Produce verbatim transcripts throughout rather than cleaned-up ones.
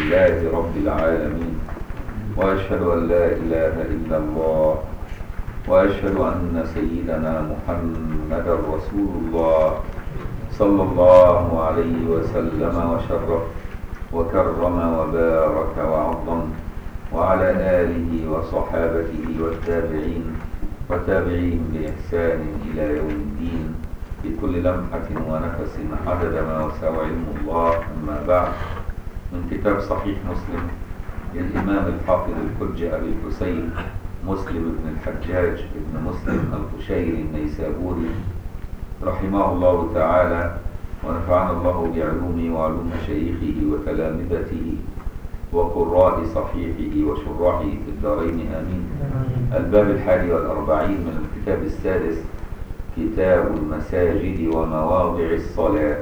لله رب العالمين، وأشهد أن لا إله إلا الله، وأشهد أن سيدنا محمدا رسول الله صلى الله عليه وسلم وشرف وكرم وبارك وعظم، وعلى آله وصحابته والتابعين وتابعيهم بإحسان إلى يوم الدين بكل لمحة ونفس عدد ما وسع علم الله. أما بعد، من كتاب صحيح مسلم للإمام الحافظ الحجة أبي الحسين مسلم بن الحجاج بن مسلم القشيري النيسابوري رحمه الله تعالى، ونفعنا الله بعلومه وعلوم شيخه وتلامذته وقراء صحيحه وشراحه في الدارين آمين. الباب الحادي والأربعين من الكتاب السادس، كتاب المساجد ومواضع الصلاة.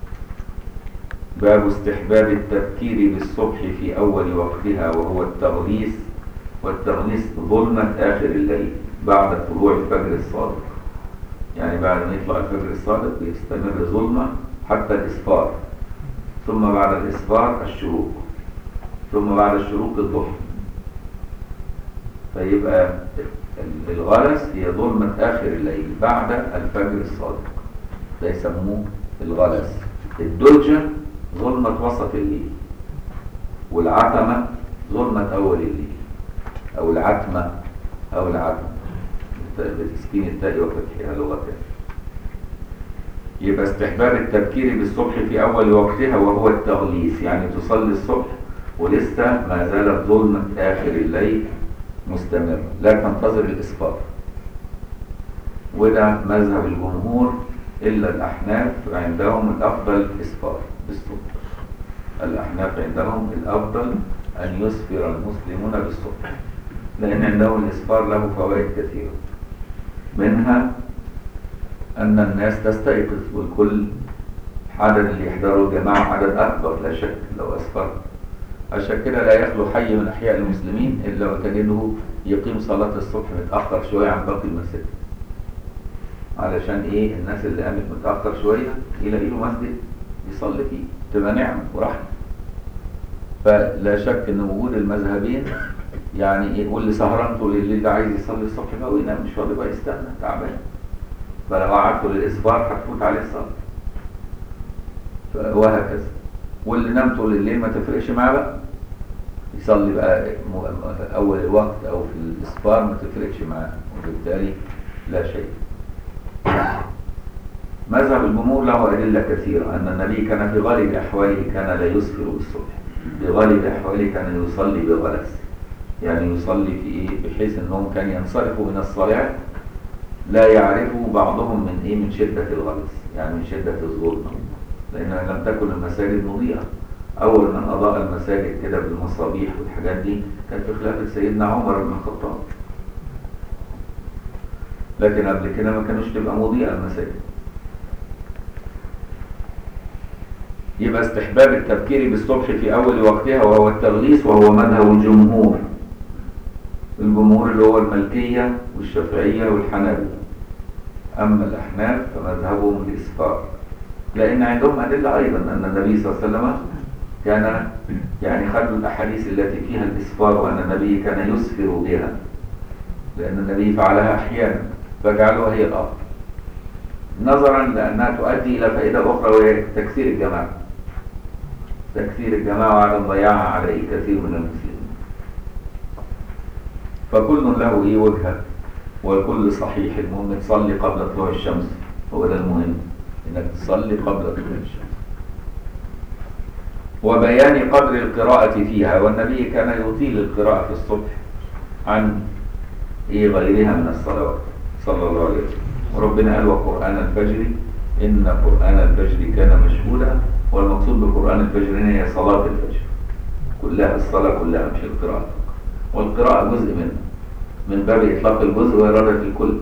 باب استحباب التبكير بالصبح في أول وقتها، وهو التغليس، والتغليس ظلمة آخر الليل بعد طلوع الفجر الصادق. يعني بعد ما يطلع الفجر الصادق يستمر ظلمة حتى الإسفار، ثم بعد الإسفار الشروق، ثم بعد الشروق الظهر. فيبقى الغلس هي ظلمة آخر الليل بعد الفجر الصادق، ده يسموه الغلس. الدلجة ظلمة وسط الليل، والعتمة ظلمة أول الليل، أو العتمة أو العتمة بتسكين التاء وفتحها لغتين. يبقى استحباب التبكير بالصبح في أول وقتها، وهو التغليس، يعني تصلي الصبح ولسه ما زالت ظلمة آخر الليل مستمرة، لا تنتظر الإسفار. وده مذهب الجمهور إلا الأحناف، عندهم الأفضل الإسفار بالصبح. الأحناف عندهم الأفضل أن يسفر المسلمون بالصبح، لأن عندهم الإسفار له فوائد كثيرة، منها أن الناس تستيقظ، والكل عدد اللي يحضروا الجماعة عدد أكبر لا شك لو أسفر. عشان كده لا يخلو حي من أحياء المسلمين إلا وتجده يقيم صلاة الصبح متأخر شوية عن باقي المساجد. علشان إيه؟ الناس اللي قامت متأخر شوية يلاقي له مسجد يصلي فيه، تبقى نعمة ورحمة. فلا شك إن وجود المذهبين يعني إيه، واللي سهران طول الليل ده عايز يصلي الصبح بقى وينام، مش فاضي بقى يستنى تعبان، فلو قعدتوا للإسفار هتفوت عليه الصلاة، وهكذا. واللي نام طول الليل ما تفرقش معاه بقى، يصلي بقى أول الوقت أو في الإسفار ما تفرقش معاه، وبالتالي لا شيء. مذهب الجمهور له أدلة كثيرة، أن النبي كان في غالب أحواله كان لا يسفر بالصبح، في غالب أحواله كان يصلي بغلس، يعني يصلي في إيه؟ بحيث أنهم كان ينصرفوا من الصلاة لا يعرفوا بعضهم من إيه؟ من شدة الغلس، يعني من شدة الظلمة، لأن لم تكن المساجد مضيئة. أول من أضاء المساجد كده بالمصابيح والحاجات دي كان في خلافة سيدنا عمر بن الخطاب، لكن قبل كده ما كانوش تبقى مضيئة المساجد. يبقى استحباب التبكير بالصبح في أول وقتها، وهو التغليس، وهو مذهب الجمهور. الجمهور اللي هو المالكية والشافعية والحنابلة. أما الأحناف فمذهبهم الإسفار، لأن عندهم أدلة أيضا أن النبي صلى الله عليه وسلم كان يعني خدوا الأحاديث التي فيها الإسفار، وأن النبي كان يسفر بها، لأن النبي فعلها أحيانا فجعلوها هي الأفضل، نظرا لأنها تؤدي إلى فائدة أخرى، وهي تكثير الجماعة، تكثير الجماعة وعدم ضياعها على أي كثير من المسلمين. فكل له إيه وجهة، والكل صحيح. المهم تصلي قبل طلوع الشمس، هو ده المهم، إنك تصلي قبل طلوع الشمس. وبيان قدر القراءة فيها، والنبي كان يطيل القراءة في الصبح عن إيه غيرها من الصلوات صلى الله عليه وسلم. وربنا قال وقرآن الفجر إن قرآن الفجر كان مشهودا، والمقصود بقرآن الفجر هي صلاة الفجر كلها، الصلاة كلها مش القراءة، والقراءة جزء منها من باب إطلاق الجزء وإرادة الكل.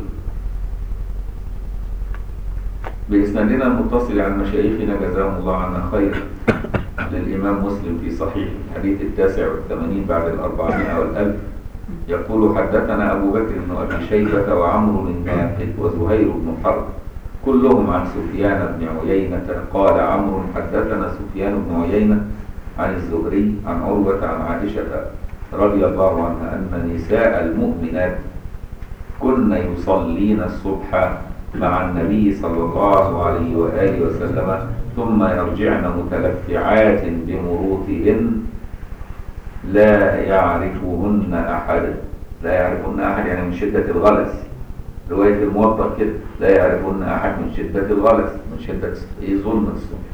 بإسنادنا المتصل عن مشايخنا جزاهم الله عنا خير للإمام مسلم في صحيح الحديث التاسع والثمانين بعد الأربعمائة والألف، يقول حدثنا أبو بكر بن أبي شيبة وعمرو بن نافع وزهير بن حرب كلهم عن سفيان بن عيينة. قال عمرو حدثنا سفيان بن عيينة عن الزهري عن عروة عن عائشة رضي الله عنها أن نساء المؤمنات كن يصلين الصبح مع النبي صلى الله عليه وآله وسلم ثم يرجعن متلفعات بمروطهن لا يعرفهن أحد. لا يعرفهن أحد يعني من شدة الغلس. رواية الموطأ كده لا يعرفهن أحد من شدة الغلس، من شدة ظلم الصبح.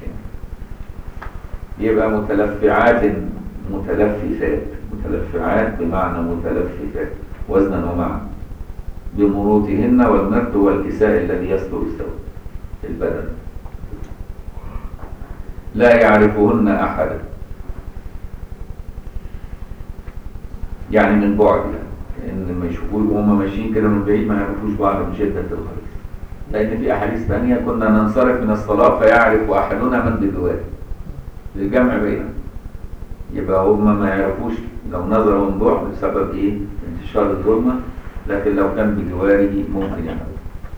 يبقى متلفعات متلففات، متلفعات بمعنى متلففات وزنا ومعنى بمروطهن، والمرط هو الكساء الذي يستر الثوب البدن. لا يعرفهن أحد يعني من بعد، لأن لما يشوفوه وهم ماشيين كده من بعيد ما يعرفوش بعض من شدة الغلس. لأن في أحاديث ثانية كنا ننصرف من الصلاة فيعرف أحدنا من بجواره للجمع بينهم. يبقى هم ما يعرفوش لو نظروا من بعد بسبب إيه؟ انتشار الظلمة، لكن لو كان بجواره ممكن يعرف.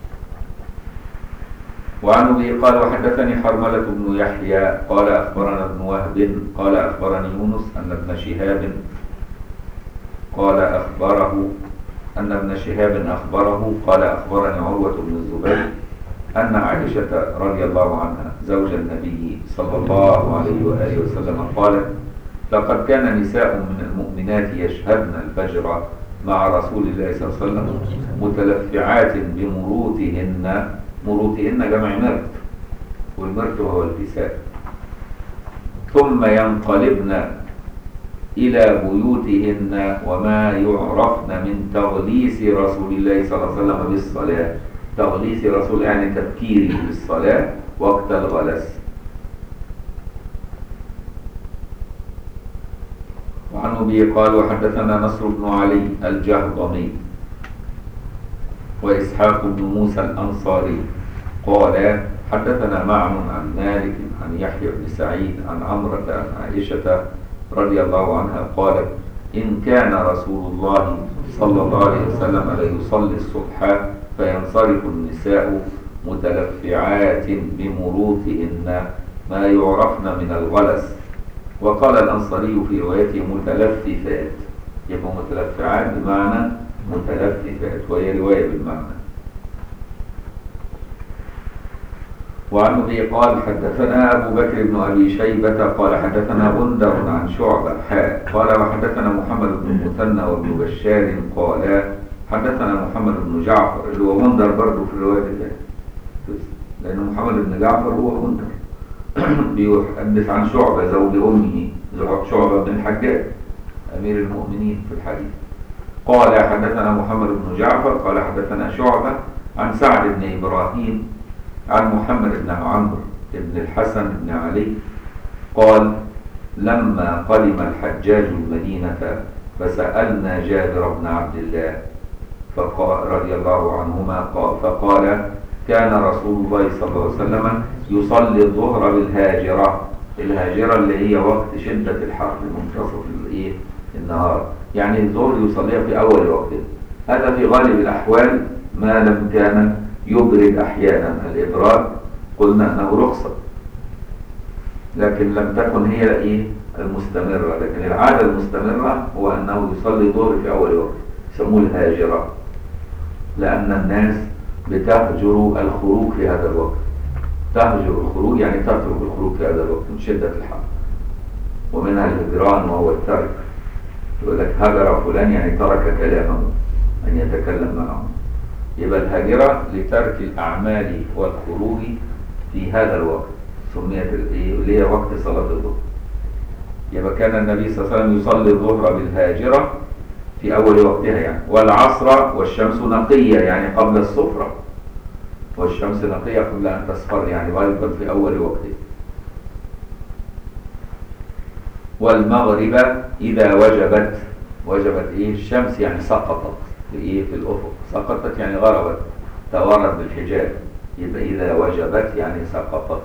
وعن أبي قال وحدثني حرملة بن يحيى قال أخبرنا ابن وهب قال أخبرني يونس أن ابن شهاب قال أخبره أن ابن شهاب أخبره قال أخبرني عروة بن الزبير أن عائشة رضي الله عنها زوج النبي صلى الله عليه وآله وسلم قالت لقد كان نساء من المؤمنات يشهدن الفجر مع رسول الله صلى الله عليه وسلم متلفعات بمروطهن. مروطهن جمع مرط، والمرط هو الكساء. ثم ينقلبن إلى بيوتهن وما يعرفن من تغليس رسول الله صلى الله عليه وسلم بالصلاة. تغليس رسول يعني تبكيره بالصلاة وقت الغلس. وعن أبي قال وحدثنا نصر بن علي الجهضمي وإسحاق بن موسى الأنصاري قال حدثنا معن عن مالك عن يحيى بن سعيد عن عمرة عن عائشة رضي الله عنها قالت إن كان رسول الله صلى الله عليه وسلم ليصلي الصبح فينصرف النساء متلفعات بمروطهن ما يعرفن من الغلس. وقال الأنصاري في روايته متلففات، يبقى متلفعات بمعنى متلففات، وهي رواية بالمعنى. وعن أبي قال حدثنا أبو بكر بن أبي شيبة قال حدثنا غندر عن شعبة حاء قال وحدثنا محمد بن المثنى وابن بشار قال حدثنا محمد بن جعفر اللي هو غندر برضه في الرواية دي، لأن محمد بن جعفر هو غندر بيحدث عن شعبة زوج أمه شعبة بن الحجاج أمير المؤمنين في الحديث. قال حدثنا محمد بن جعفر قال حدثنا شعبة عن سعد بن إبراهيم عن محمد بن عمرو بن الحسن بن علي قال لما قدم الحجاج المدينة فسألنا جابر بن عبد الله فقال رضي الله عنهما قال فقال كان رسول الله صلى الله عليه وسلم يصلي الظهر بالهاجرة. الهاجرة اللي هي وقت شدة الحر منتصف الايه النهار، يعني الظهر يصليها في أول وقته. هذا في غالب الأحوال ما لم كان يبرد أحيانا. الإبراد قلنا أنه رخصة، لكن لم تكن هي إيه المستمرة. لكن العادة المستمرة هو أنه يصلي الظهر في أول وقت، يسموه الهاجرة، لأن الناس بتهجر الخروج في هذا الوقت. تهجر الخروج يعني تترك الخروج في هذا الوقت من شدة الحر، ومنها الهجران وهو الترك. يقول لك هجر فلان يعني ترك كلامه أن يتكلم معه. يبقى الهاجرة لترك الأعمال والخروج في هذا الوقت سميت اللي هي وقت صلاة الظهر. يبقى كان النبي صلى الله عليه وسلم يصلي الظهر بالهاجرة في أول وقتها يعني، والعصر والشمس نقية يعني قبل الصفرة، والشمس نقية قبل أن تصفر يعني غالبا في أول وقتها. والمغرب إذا وجبت، وجبت إيه الشمس يعني سقطت في إيه في الأفق، سقطت يعني غربت توارت بالحجاب، يبقى إذا وجبت يعني سقطت.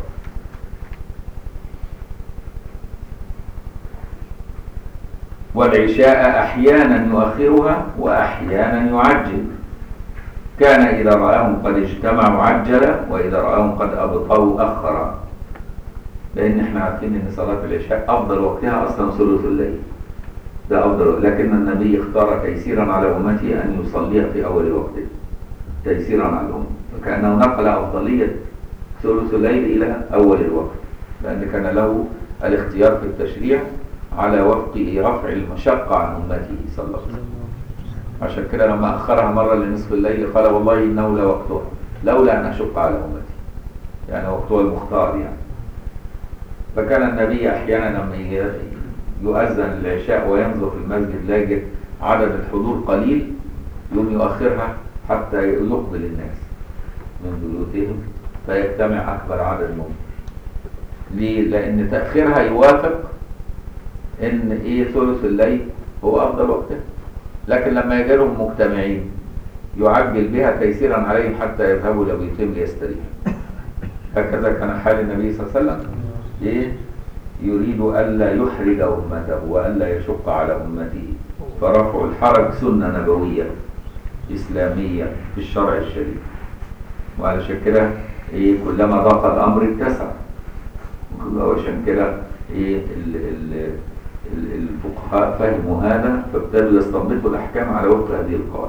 والعشاء أحيانا يؤخرها وأحيانا يعجل. كان إذا رآهم قد اجتمعوا عجل، وإذا رآهم قد أبطأوا أخر. لأن احنا عارفين إن صلاة العشاء أفضل وقتها أصلا ثلث الليل، ده أفضل، لكن النبي اختار تيسيرا على أمته أن يصليها في أول وقته تيسيرا على الأمة، فكأنه نقل أفضلية ثلث الليل إلى أول الوقت، لأن كان له الاختيار في التشريع على وفق رفع المشقة عن أمته صلى الله عليه وسلم. عشان كده لما أخرها مرة لنصف الليل قال والله إنه لوقتها لولا أن أشق على أمتي، يعني وقتها المختار يعني. فكان النبي أحيانا لما يؤذن العشاء وينظر في المسجد لاجد عدد الحضور قليل يوم يؤخرها حتى يقبل الناس من بيوتهم فيجتمع أكبر عدد ممكن. ليه؟ لأن تأخيرها يوافق إن إيه ثلث الليل هو أفضل وقته، لكن لما يجعلهم مجتمعين يعجل بها تيسيرا عليهم حتى يذهبوا لبيوتهم ليستريحوا. هكذا كان حال النبي صلى الله عليه وسلم، إيه؟ يريد ألا يحرج أمته وألا يشق على أمته، فرفع الحرج سنة نبوية إسلامية في الشرع الشريف. وعلشان كده إيه كلما ضاق الأمر اتسع، وعشان كده إيه ال ال الفقهاء فهموا هذا فابتدوا يستنبطوا الأحكام على وفق هذه القواعد.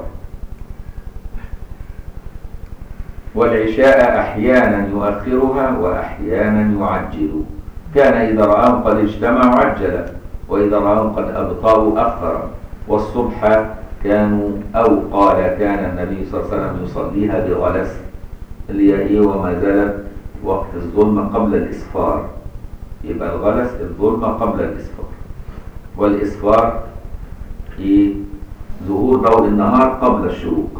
والعشاء أحيانا يؤخرها وأحيانا يعجل، كان إذا رآهم قد اجتمعوا عجل، وإذا رآهم قد أبطأوا أخر. والصبح كانوا أو قال كان النبي صلى الله عليه وسلم يصليها بغلس، اللي هي إيه وما زالت وقت الظلمة قبل الإسفار. يبقى الغلس الظلمة قبل الإسفار، والإسفار إيه ظهور ضوء النهار قبل الشروق.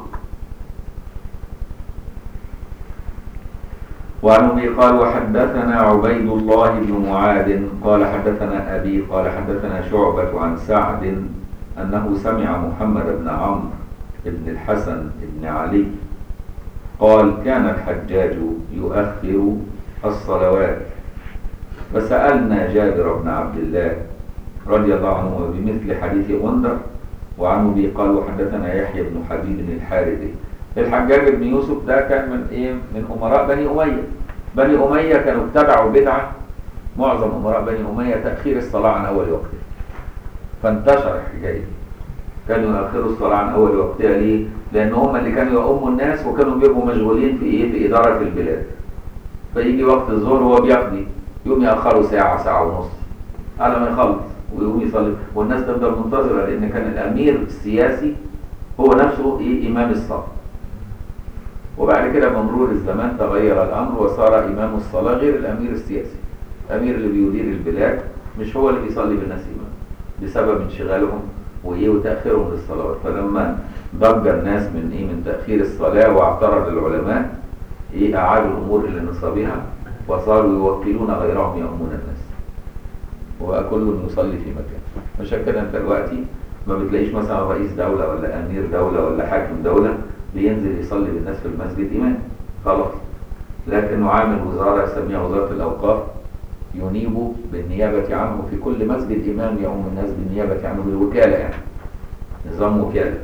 وعن أبي قال وحدثنا عبيد الله بن معاذ قال حدثنا أبي قال حدثنا شعبة عن سعد أنه سمع محمد بن عمرو بن الحسن بن علي قال كان الحجاج يؤخر الصلوات، فسألنا جابر بن عبد الله رضي الله عنه بمثل حديث غندر. وعن أبي قال وحدثنا يحيى بن حبيب الحارثي. الحجاج بن يوسف ده كان من ايه من امراء بني اميه. بني اميه كانوا اتبعوا بدعه، معظم امراء بني اميه تاخير الصلاه عن اول وقتها، فانتشر الحجاج، كانوا يؤخروا الصلاه عن اول وقتها. ليه؟ لان هم اللي كانوا يؤموا الناس وكانوا بيبقوا مشغولين في ايه في اداره البلاد، فيجي وقت الظهر هو بيقضي يوم ياخروا ساعه ساعه ونص على ما يخلص ويقوم يصلي، والناس تفضل منتظره، لان كان الامير السياسي هو نفسه ايه امام الصلاه. وبعد كده بمرور الزمان تغير الأمر وصار إمام الصلاة غير الأمير السياسي. الأمير اللي بيدير البلاد مش هو اللي بيصلي بالناس إمام بسبب انشغالهم وإيه وتأخيرهم للصلاة. فلما ضج الناس من إيه من تأخير الصلاة واعترض العلماء إيه أعادوا الأمور إلى نصابها وصاروا يوكلون غيرهم يؤمون الناس، وكل يصلي في مكان. عشان كده أنت دلوقتي ما بتلاقيش مثلا رئيس دولة ولا أمير دولة ولا حاكم دولة بينزل يصلي بالناس في المسجد إمام خلاص، لكنه عامل وزارة يسميها وزارة الأوقاف ينيب بالنيابة عنه في كل مسجد إمام يؤم الناس بالنيابة عنه بالوكالة، يعني نظام وكالة.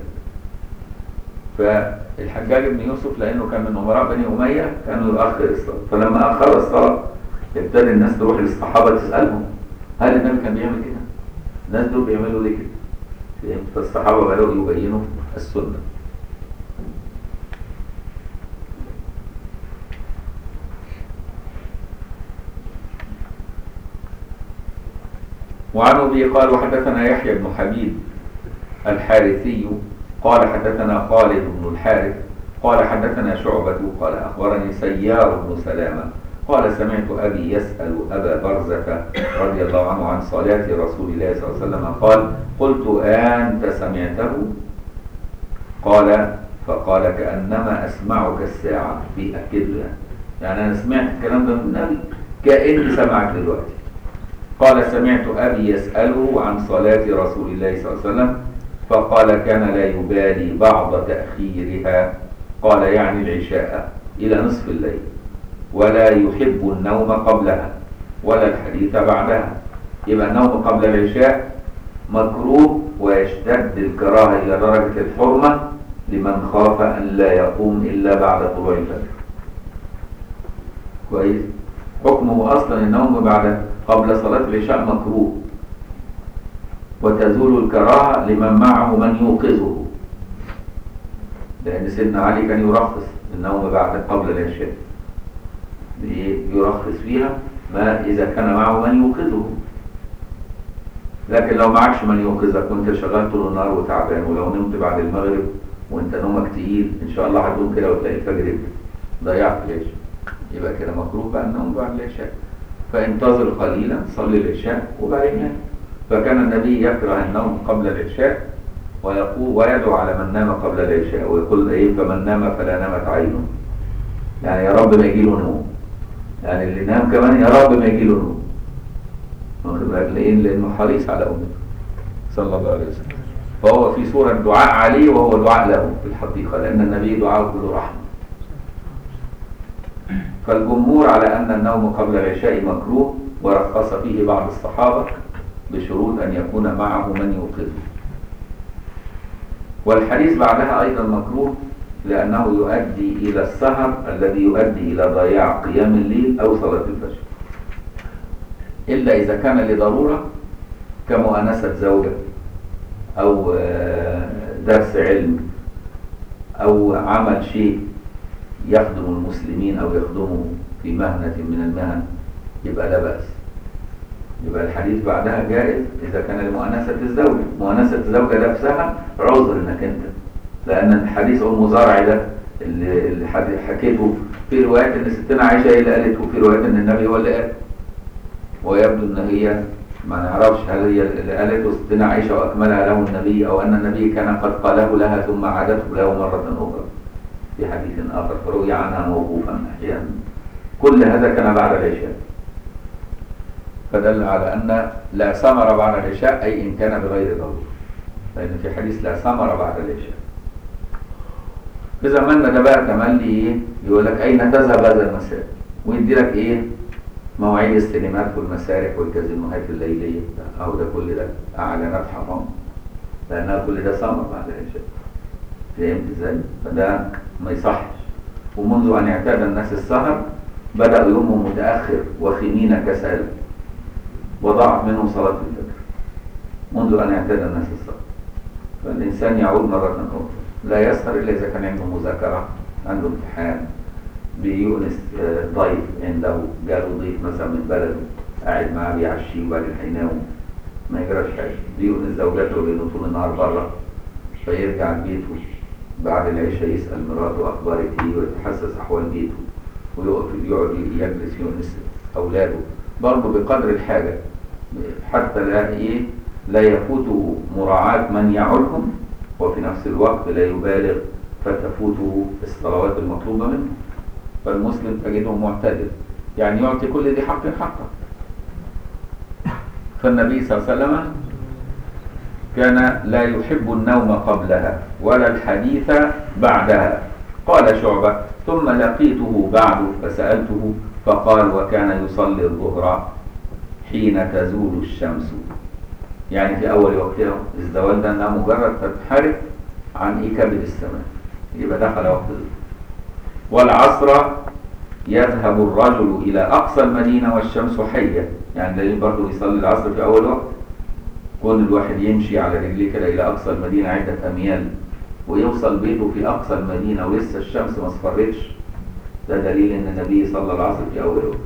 فالحجاج بن يوسف لأنه كان من أمراء بني أمية كانوا يؤخر الصلاة، فلما أخر الصلاة ابتدى الناس تروح للصحابة تسألهم هل النبي كان بيعمل كده؟ الناس دول بيعملوا ليه كده؟ فالصحابة بدأوا يبينوا السنة. وعن أبي قال وحدثنا يحيى بن حبيب الحارثي قال حدثنا خالد بن الحارث قال حدثنا شعبة قال أخبرني سيار بن سلامة قال سمعت أبي يسأل أبا برزة رضي الله عنه عن صلاة رسول الله صلى الله عليه وسلم قال قلت أنت سمعته؟ قال فقال كأنما أسمعك الساعة بأكد له، يعني أنا سمعت الكلام ده من النبي كأني سمعك دلوقتي. قال سمعت أبي يسأله عن صلاة رسول الله صلى الله عليه وسلم فقال كان لا يبالي بعض تأخيرها، قال يعني العشاء إلى نصف الليل، ولا يحب النوم قبلها ولا الحديث بعدها. يبقى النوم قبل العشاء مكروه ويشتد الكراهة إلى درجة الحرمة لمن خاف أن لا يقوم إلا بعد طلوع الفجر. كويس؟ حكمه أصلا النوم بعد قبل صلاة العشاء مكروه، وتزول الكراهة لمن معه من يوقظه، لأن سيدنا علي كان يرخص النوم بعد قبل العشاء، يرخص فيها ما إذا كان معه من يوقظه. لكن لو معكش من يوقظك وانت شغال طول النهار وتعبان، ولو نمت بعد المغرب وانت نومك تقيل ان شاء الله هتقوم كده وتلاقي الفجر ضيعت العشاء، يبقى كده مكروه بقى النوم بعد العشاء. فانتظر قليلا، صلي العشاء وبعدين نام. فكان النبي يكره النوم قبل العشاء ويقول ويدعو على من نام قبل العشاء ويقول ايه فمن نام فلا نامت عينه، يعني يا رب ما يجي له نوم، يعني اللي نام كمان يا رب ما يجي له نوم، واخد بالك ليه؟ لانه حريص على امته صلى الله عليه وسلم. فهو في صورة دعاء عليه وهو دعاء له في الحقيقة، لأن النبي دعاءه كله رحمة. فالجمهور على أن النوم قبل العشاء مكروه، ورخص فيه بعض الصحابة بشروط أن يكون معه من يوقظه. والحديث بعدها أيضا مكروه لأنه يؤدي إلى السهر الذي يؤدي إلى ضياع قيام الليل أو صلاة الفجر، إلا إذا كان لضرورة كمؤانسة زوجة أو درس علم أو عمل شيء يخدم المسلمين أو يخدمه في مهنة من المهن، يبقى لا بأس. يبقى الحديث بعدها جائز إذا كان لمؤانسة الزوجة. مؤانسة الزوجة نفسها عذر إنك أنت، لأن الحديث أم زرع ده اللي, اللي حكيته في روايات إن ستنا عائشة هي اللي قالته، وفي روايات إن النبي هو اللي قال، ويبدو إن هي ما نعرفش هل هي اللي قالته ستنا عائشة وأكملها له النبي، أو أن النبي كان قد قاله لها ثم عادته له مرة أخرى في حديث آخر فروي عنها موقوفا أحيانا. كل هذا كان بعد العشاء، فدل على أن لا ثمر بعد العشاء، أي إن كان بغير ضرورة، لأن في حديث لا ثمر بعد العشاء. في زماننا ده بقى تملي إيه؟ يقول لك أين تذهب هذا المساء؟ ويدي لك إيه؟ مواعيد السينمات والمسارح والكازينوهات الليلية، أو ده كل ده أعلانات حرام، لأنها كل ده ثمر بعد العشاء. فهمت إزاي؟ فده ما يصحش. ومنذ أن اعتاد الناس السهر بدأوا يومهم متأخر وخمين كسالى، وضاعت منهم صلاة الفجر منذ أن اعتاد الناس السهر. فالإنسان يعود مرة أخرى، لا يسهر إلا إذا كان عنده مذاكرة، عنده امتحان، بيؤنس ضيف عنده، جاله ضيف مثلا من بلده قاعد معاه بيعشيه وبعدين هينام، ما يجراش حاجة. بيؤنس زوجته لأنه طول النهار بره، فيرجع بيته بعد العشاء يسأل مراته أخبارك إيه ويتحسس أحوال بيته، ويقعد يقعد يجلس يؤنس أولاده برضه بقدر الحاجة، حتى لا إيه لا يفوته مراعاة من يعولهم، وفي نفس الوقت لا يبالغ فتفوته الصلوات المطلوبة منه. فالمسلم تجده معتدل، يعني يعطي كل ذي حق حقه. فالنبي صلى الله عليه وسلم كان لا يحب النوم قبلها ولا الحديث بعدها. قال شعبة: ثم لقيته بعد فسألته فقال: وكان يصلي الظهر حين تزول الشمس، يعني في أول وقتها. الزوال ده أنها مجرد تنحرف عن إيه كبد السماء، يبقى دخل وقت الظهر. والعصر يذهب الرجل إلى أقصى المدينة والشمس حية، يعني دليل برضه يصلي العصر في أول وقت. كون الواحد يمشي على رجليه كده إلى أقصى المدينة عدة أميال ويوصل بيته في أقصى المدينة ولسه الشمس ما اصفرتش، ده دليل أن النبي صلى العصر في أول وقت.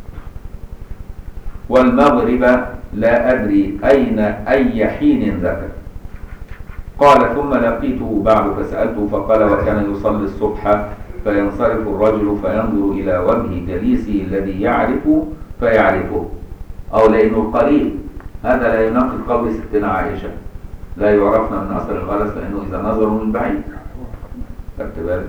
والمغرب لا أدري أين أي حين ذكر. قال: ثم لقيته بعد فسألته فقال: وكان يصلي الصبح فينصرف الرجل فينظر إلى وجه جليسه الذي يعرف فيعرفه، أو لأنه قريب. هذا لا يناقض قول ستنا عائشة: لا يعرفنا من أثر الغلس، لأنه إذا نظروا من بعيد. خدت بالك؟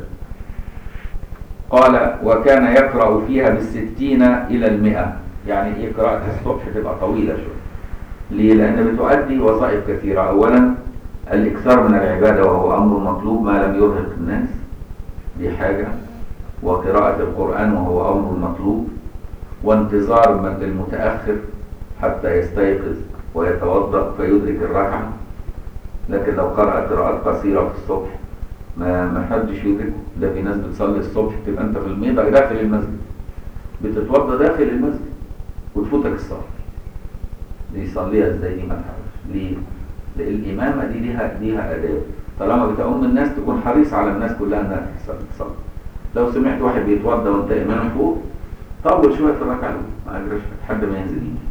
قال: وكان يقرأ فيها بالستين إلى المئة، يعني إيه قراءة الصبح تبقى طويلة شوية. ليه؟ لأن بتؤدي وظائف كثيرة. أولا الإكثار من العبادة وهو أمر مطلوب ما لم يرهق الناس، دي حاجة. وقراءة القرآن وهو أمر مطلوب. وانتظار من المتأخر حتى يستيقظ ويتوضأ فيدرك الركعة. لكن لو قرأ قراءات قصيرة في الصبح ما ما حدش يدرك. ده في ناس بتصلي الصبح تبقى أنت في الميضة داخل المسجد، بتتوضى داخل المسجد وتفوتك الصلاة، دي يصليها ازاي؟ دي ما تعرفش ليه؟ لأن الإمامة دي ليها ليها آداب، طالما بتأم الناس تكون حريص على الناس كلها انها تصلي. لو سمعت واحد بيتوضى وانت إمام فوق، طول شوية في الركعة الأولى، ما أجرش لحد ما ينزل يجي.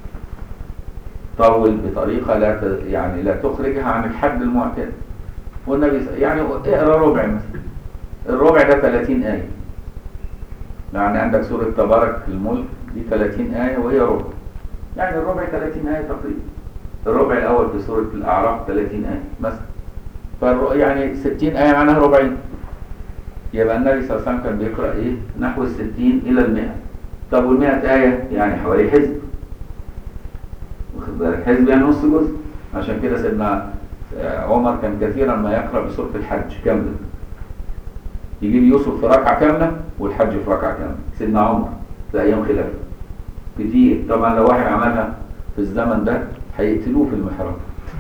طول بطريقة لا ت... يعني لا تخرجها عن الحد المعتاد. والنبي يعني اقرا ربع مثلا، الربع ده ثلاثين آية. يعني عندك سورة تبارك الملك دي ثلاثين آية وهي ربع، يعني الربع ثلاثين آية تقريبا. الربع الأول في سورة الأعراف ثلاثين آية مثلا، فالر... يعني ستين آية معناها ربعين. يبقى النبي صلى الله عليه وسلم كان بيقرأ إيه؟ نحو الستين إلى المئة. طب والمئة آية يعني حوالي حزب، واخد بالك؟ حزب يعني نص جزء. عشان كده سيدنا عمر كان كثيرا ما يقرأ بسورة الحج كاملة، يجيب يوسف في ركعة كاملة والحج في ركعة كاملة. سيدنا عمر في أيام خلافه كتير. طبعا لو واحد عملها في الزمن ده هيقتلوه في المحراب.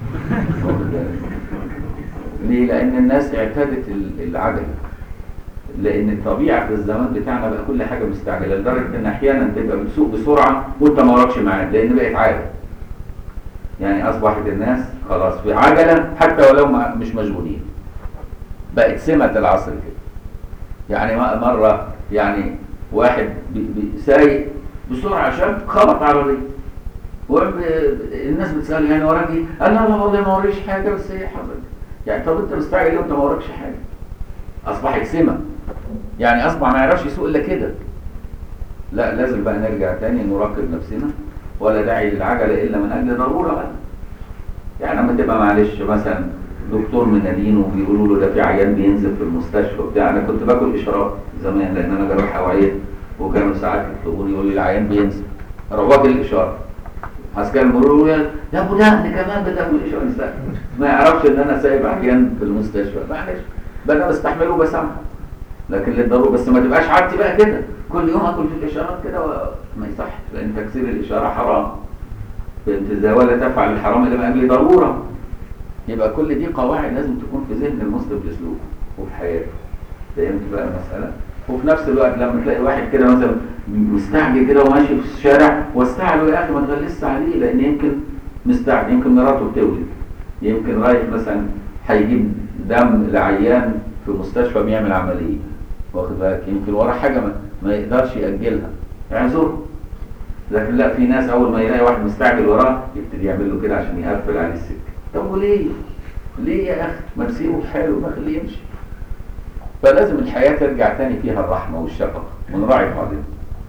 ليه؟ لأن الناس اعتادت العجلة، لأن طبيعة الزمان بتاعنا بقى كل حاجة مستعجلة، لدرجة إن أحيانا تبقى بتسوق بسرعة وأنت ما وراكش معاك، لأن بقت عادة. يعني أصبحت الناس خلاص في عجلة حتى ولو مش مشغولين، بقت سمة العصر كده. يعني مرة يعني واحد سايق بسرعة عشان خبط عربية، والناس بتسأل يعني وراك ايه؟ قال لا لا والله ما وريش حاجة بس هي حصلت. يعني طب انت مستعجل ليه وانت ما وراكش حاجة؟ اصبحت سمة، يعني اصبح ما يعرفش يسوق الا كده. لا، لازم بقى نرجع تاني نراقب نفسنا، ولا داعي للعجلة الا من اجل ضرورة بقى. يعني لما تبقى معلش مثلا دكتور منادين وبيقولوا له ده في عيان بينزل في المستشفى وبتاع، انا كنت باكل اشارات زمان لان انا جراح اوعيه، وكانوا ساعات يكتبوا لي يقول لي العيان بينزل، اروح واكل الاشاره. عسكري المرور يقول يا ابو دهن كمان بتاكل اشاره، ما يعرفش ان انا سايب عيان في المستشفى. معلش بقى انا بستحمله وبسامحه، لكن للضروره. بس ما تبقاش عادتي بقى كده كل يوم اكل في الاشارات كده، ما يصحش، لان تكسير الاشاره حرام. فانت ازاي؟ ولا تفعل الحرام الا من اجل ضروره. يبقى كل دي قواعد لازم تكون في ذهن المسلم في سلوكه وفي حياته. فهمت بقى المساله؟ وفي نفس الوقت لما تلاقي واحد كده مثلا مستعجل كده وماشي في الشارع، واستعجل يا اخي ما تغلسش عليه، لان يمكن مستعجل، يمكن مراته بتولد، يمكن رايح مثلا هيجيب دم لعيان في مستشفى بيعمل عمليه، واخد بالك؟ يمكن وراه حاجه ما, ما يقدرش ياجلها، اعذره. لكن لا، في ناس اول ما يلاقي واحد مستعجل وراه يبتدي يعمل له كده عشان يقفل عليه السكه. طب وليه؟ ليه يا اخي؟ ما تسيبه في حاله وما خليه يمشي. فلازم الحياه ترجع تاني فيها الرحمه والشفقه ونراعي بعضنا.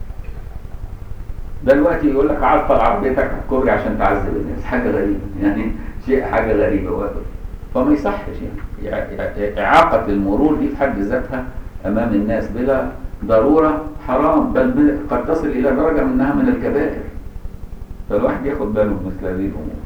دلوقتي يقول لك عطل عربيتك على الكوبري عشان تعذب الناس، حاجه غريبه يعني، شيء حاجه غريبه. فما يصحش يعني. اعاقه المرور دي في حد ذاتها امام الناس بلا ضروره حرام، بل قد تصل الى درجه منها من الكبائر. فالواحد ياخد باله من مثل هذه الامور.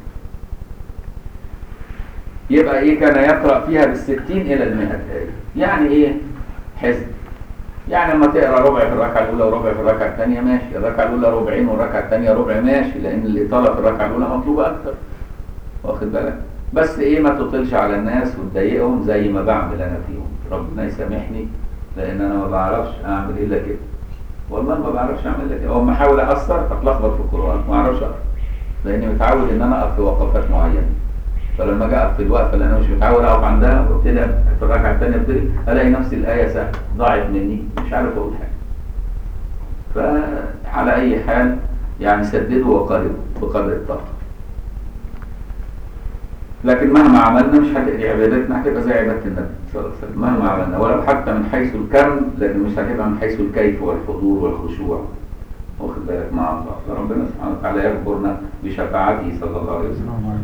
يبقى ايه؟ كان يقرأ فيها بالستين الى المئة آية. يعني ايه؟ حزب. يعني لما تقرأ ربع في الركعة الاولى وربع في الركعة الثانية ماشي، الركعة الاولى ربعين والركعة الثانية ربع ماشي، لان الاطالة في الركعة الاولى مطلوبة اكثر، واخد بالك؟ بس ايه؟ ما تطلش على الناس وتضايقهم زي ما بعمل انا فيهم. ربنا يسامحني لان انا ما بعرفش اعمل الا كده، والله ما بعرفش اعمل الا كده. اول ما احاول اقصر اتلخبط في القرآن، ما اعرفش اقرأ، لاني متعود ان انا اقف في وقفات معينة. فلما اجي اقف في الوقفه اللي انا مش متعود اقف عندها وابتدي في الركعه الثانيه ابتدي الاقي نفس الايه سهله ضاعت مني، مش عارف اقول حاجه. فعلى اي حال يعني سددوا وقاربوا بقدر الطاقه. لكن مهما عملنا مش هتبقى عبادتنا هتبقى زي عباده النبي صلى الله عليه وسلم مهما عملنا، ولو حتى من حيث الكم، لكن مش هتبقى من حيث الكيف والحضور والخشوع، واخد بالك؟ مع الله. فربنا سبحانه وتعالى يجبرنا بشفاعته صلى الله عليه وسلم.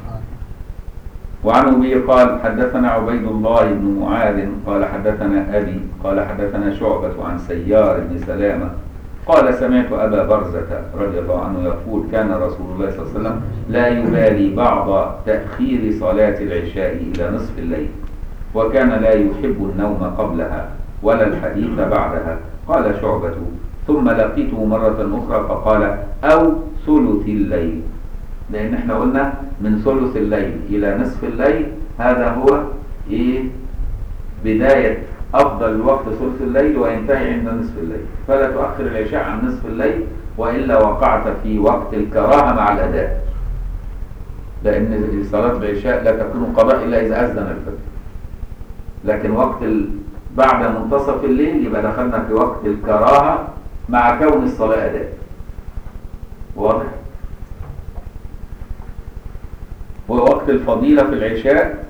وعن أبي قال حدثنا عبيد الله بن معاذ قال حدثنا أبي قال حدثنا شعبة عن سيار بن سلامة قال سمعت أبا برزة رضي الله عنه يقول كان رسول الله صلى الله عليه وسلم لا يبالي بعض تأخير صلاة العشاء إلى نصف الليل، وكان لا يحب النوم قبلها ولا الحديث بعدها. قال شعبة ثم لقيته مرة أخرى فقال أو ثلث الليل، لأن احنا قلنا من ثلث الليل إلى نصف الليل هذا هو إيه؟ بداية أفضل الوقت ثلث الليل وينتهي عند نصف الليل، فلا تؤخر العشاء عن نصف الليل، وإلا وقعت في وقت الكراهة مع الأداء، لأن صلاة العشاء لا تكون قضاء إلا إذا أذن الفجر. لكن وقت ال... بعد منتصف الليل يبقى دخلنا في وقت الكراهة مع كون الصلاة أداء. واضح؟ ووقت الفضيلة في العشاء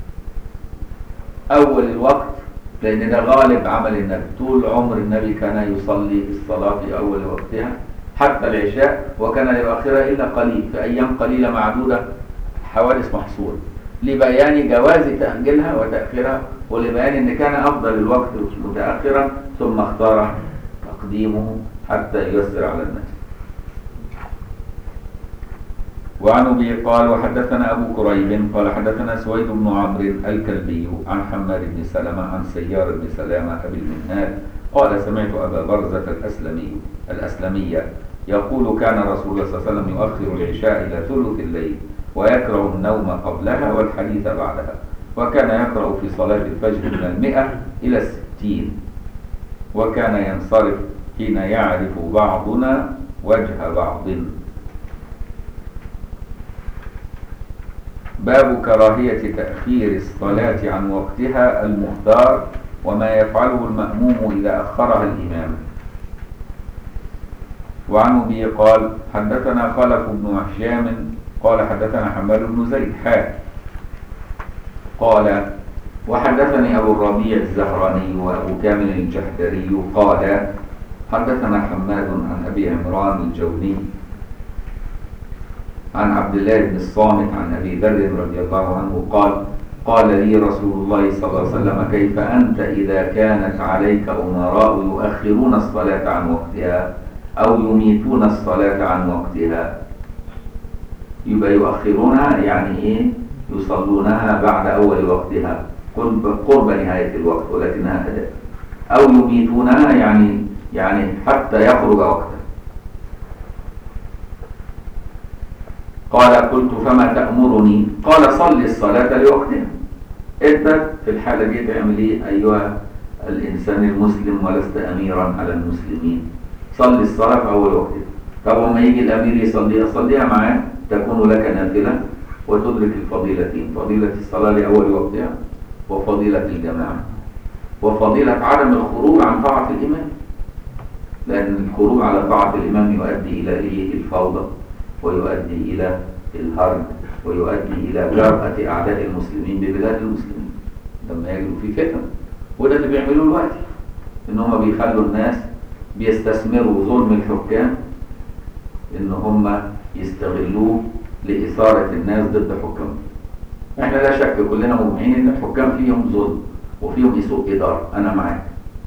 أول الوقت، لأن ده غالب عمل النبي، طول عمر النبي كان يصلي الصلاة في أول وقتها حتى العشاء، وكان لا يؤخرها إلا قليل في أيام قليلة معدودة، حوادث محصورة، لبيان جواز تأجيلها وتأخيرها، ولبيان أن كان أفضل الوقت متأخرا ثم اختار تقديمه حتى ييسر على الناس. وعن أبي قال وحدثنا أبو كريب قال حدثنا سويد بن عمرو الكلبي عن حماد بن سلمة عن سيار بن سلامة أبي المنهال قال سمعت أبا برزة الأسلمي الأسلمية يقول كان رسول الله صلى الله عليه وسلم يؤخر العشاء إلى ثلث الليل ويكره النوم قبلها والحديث بعدها، وكان يقرأ في صلاة الفجر من المئة إلى الستين، وكان ينصرف حين يعرف بعضنا وجه بعض. باب كراهية تأخير الصلاة عن وقتها المختار وما يفعله المأموم إذا أخرها الإمام. وعن أبي قال حدثنا خلف بن هشام قال حدثنا حماد بن زيد حاء قال وحدثني أبو الربيع الزهراني وأبو كامل الجحدري قال حدثنا حماد عن أبي عمران الجوني عن عبد الله بن الصامت عن أبي ذر رضي الله عنه قال قال لي رسول الله صلى الله عليه وسلم كيف أنت إذا كانت عليك أمراء يؤخرون الصلاة عن وقتها أو يميتون الصلاة عن وقتها. يبقى يؤخرونها يعني إيه؟ يصلونها بعد أول وقتها قرب نهاية الوقت ولكنها أداء، أو يميتونها يعني يعني حتى يخرج وقتها. قال قلت فما تأمرني؟ قال صل الصلاة لوقتها. انت في الحالة دي تعمل ايه ايها الانسان المسلم ولست اميرا على المسلمين؟ صل الصلاة في اول وقتها. طب وما يجي الامير يصليها صليها معاه تكون لك نافلة وتدرك الفضيلتين، فضيلة الصلاة لأول وقتها وفضيلة الجماعة وفضيلة عدم الخروج عن طاعة الإمام، لأن الخروج على طاعة الإمام يؤدي إلى إيه؟ الفوضى، ويؤدي إلى الهرج، ويؤدي إلى جرأة أعداء المسلمين ببلاد المسلمين لما يجدوا في فتن. وده اللي بيعملوه دلوقتي، إن هم بيخلوا الناس بيستثمروا ظلم الحكام، إن هم يستغلوه لإثارة الناس ضد حكام. إحنا لا شك كلنا مؤمنين إن الحكام فيهم ظلم وفيهم سوء إدارة، أنا معاك.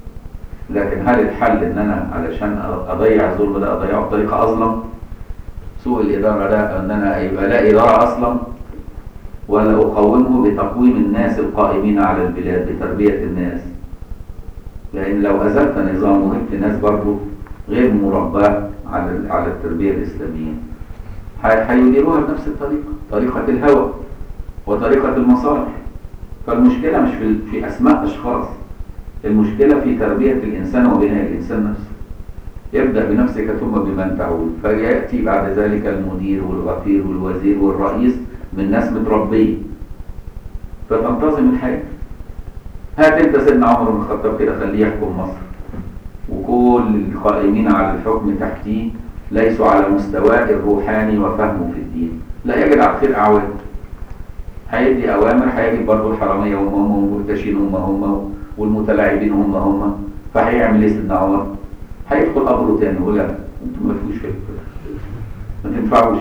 لكن هل الحل إن أنا علشان أضيع الظلم ده أضيعه بطريقة أظلم؟ سوء الإدارة ده أن أنا يبقى لا إدارة أصلا، ولا أقومه بتقويم الناس القائمين على البلاد بتربية الناس؟ لأن لو أزلت نظام وجبت ناس برضو غير مرباة على على التربية الإسلامية هيديروها بنفس الطريقة، طريقة الهوى وطريقة المصالح. فالمشكلة مش في, في أسماء أشخاص، المشكلة في تربية الإنسان وبناء الإنسان نفسه. يبدأ بنفسك ثم بمن تعود، فيأتي بعد ذلك المدير والغفير والوزير والرئيس من ناس متربية فتنتظم الحياة. هات انت سيدنا عمر بن الخطاب كده خليه يحكم مصر، وكل القائمين على الحكم تحتيه ليسوا على مستواه الروحاني وفهمه في الدين، لا يجد على خير أعوان. هيدي أوامر هيجي برضه الحرامية هم هم والمرتشين هم هم والمتلاعبين هم هم، فهيعمل ايه سيدنا عمر؟ هيدخل قبره تاني يقول لا انتم ما فيكوش فيه، ما تنفعوش.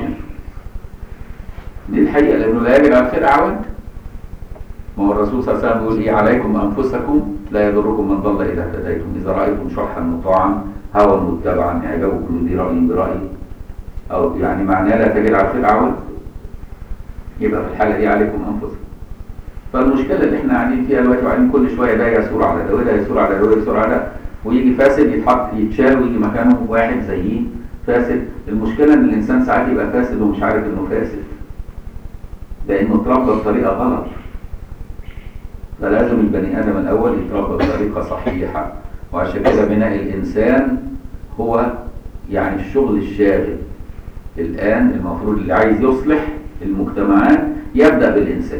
دي الحقيقة، لأنه لا يجد على خير أعوان. ما هو الرسول صلى الله عليه وسلم يقول ايه؟ عليكم أنفسكم لا يضركم من ضل إذا اهتديتم، إذا رأيتم شحا مطاعا هوى متبعا إعجابكم ذي رأي برأي، أو يعني معناه لا تجد على خير أعوان، يبقى في الحالة دي عليكم أنفسكم. فالمشكلة اللي احنا قاعدين فيها دلوقتي وقاعدين كل شوية ده يسور على ده وده يسور على ده وده يسور على ده، ويجي فاسد يتحط يتشال ويجي مكانه واحد زيه فاسد. المشكلة ان الانسان ساعات يبقى فاسد ومش عارف انه فاسد، لانه اتربى بطريقة غلط. فلازم البني آدم الأول يتربى بطريقة صحيحة. وعشان كده بناء الإنسان هو يعني الشغل الشاغل. الآن المفروض اللي عايز يصلح المجتمعات يبدأ بالإنسان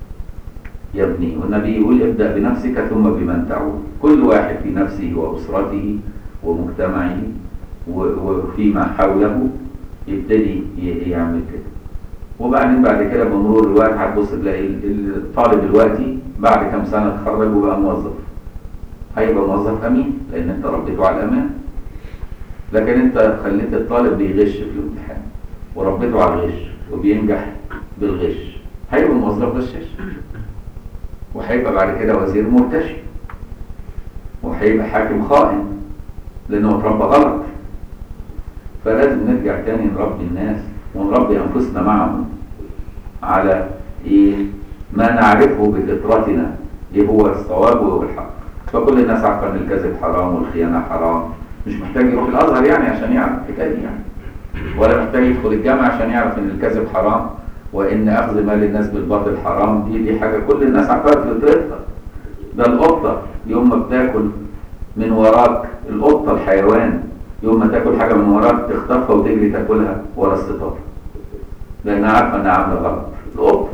يبني، والنبي يقول ابدأ بنفسك ثم بمن تعود. كل واحد في نفسه وأسرته ومجتمعه وفيما حوله يبتدي يعمل كده. وبعدين بعد كده بمرور الوقت هتبص تلاقي الطالب دلوقتي بعد كام سنة اتخرج وبقى موظف، هيبقى موظف أمين لأن أنت ربيته على الأمان. لكن أنت خليت الطالب بيغش في الامتحان وربيته على الغش وبينجح بالغش، هيبقى موظف غشاش، وهيبقى بعد كده وزير مرتشي، وهيبقى حاكم خائن لأنه اتربى غلط. فلازم نرجع تاني نربي الناس ونربي أنفسنا معهم على إيه ما نعرفه بفطرتنا، إيه هو الصواب وهو الحق. فكل الناس عارفة إن الكذب حرام والخيانة حرام، مش محتاج يروح الأزهر يعني عشان يعرف الحكاية دي يعني، ولا محتاج يدخل الجامعة عشان يعرف إن الكذب حرام وإن أخذ مال الناس بالباطل حرام. دي دي حاجة كل الناس عارفاها في فطرتها. ده القطة يوم ما بتاكل من وراك، القطة الحيوان يوم ما تاكل حاجة من وراك تخطفها وتجري تاكلها ورا الستار لأنها عارفة إنها عاملة غلط. القطة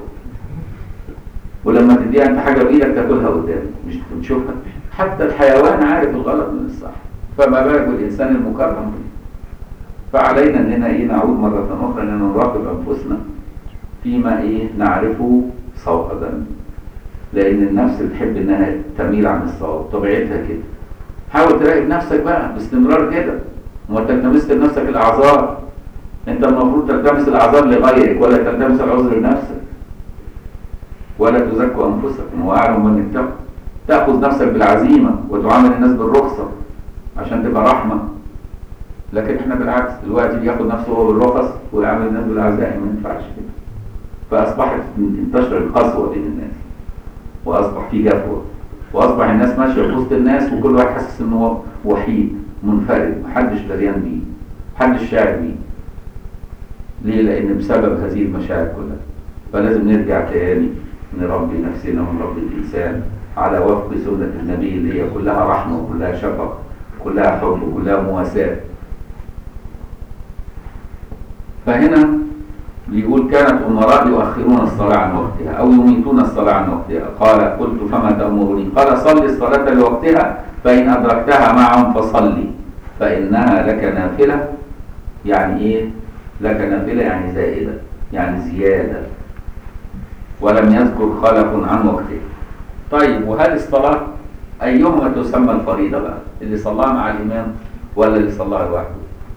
ولما تديها أنت حاجة بإيدك تاكلها قدامك مش بتشوفها. حتى الحيوان عارف الغلط من الصح، فما بالك بالإنسان المكرم. فعلينا أننا إيه نعود مرة أخرى أننا نراقب أنفسنا فيما إيه نعرفه صوابا، لأن النفس بتحب إنها تميل عن الصواب، طبيعتها كده. حاول تراقب نفسك بقى باستمرار كده، وما تلتمس لنفسك الأعذار. أنت المفروض تلتمس الأعذار لغيرك ولا تلتمس العذر لنفسك. ولا تزكوا أنفسكم وأعلم من اتقوا. تأخذ نفسك بالعزيمة وتعامل الناس بالرخصة عشان تبقى رحمة. لكن احنا بالعكس دلوقتي بياخد نفسه هو بالرخص ويعامل الناس بالعزائم، ما ينفعش كده. فأصبحت انتشر القسوة بين الناس، وأصبح في جفوة، وأصبح الناس ماشية في وسط الناس وكل واحد حاسس إنه وحيد منفرد، محدش دريان بيه، محدش شاعر بيه. ليه؟ لأن بسبب هذه المشاعر كلها. فلازم نرجع تاني نربي نفسنا ونربي الإنسان على وفق سنة النبي اللي هي كلها رحمة وكلها شفقة كلها حب وكلها مواساة. فهنا بيقول كانت أمراء يؤخرون الصلاة عن وقتها أو يميتون الصلاة عن وقتها. قال قلت فما تأمرني؟ قال صلي الصلاة لوقتها فإن أدركتها معهم فصلي فإنها لك نافلة. يعني إيه لك نافلة؟ يعني زائدة، يعني زيادة. ولم يذكر خلف عن وقته. طيب وهل الصلاة أيهما تسمى الفريضة بقى؟ اللي صلاها مع الإمام ولا اللي صلاها لوحده؟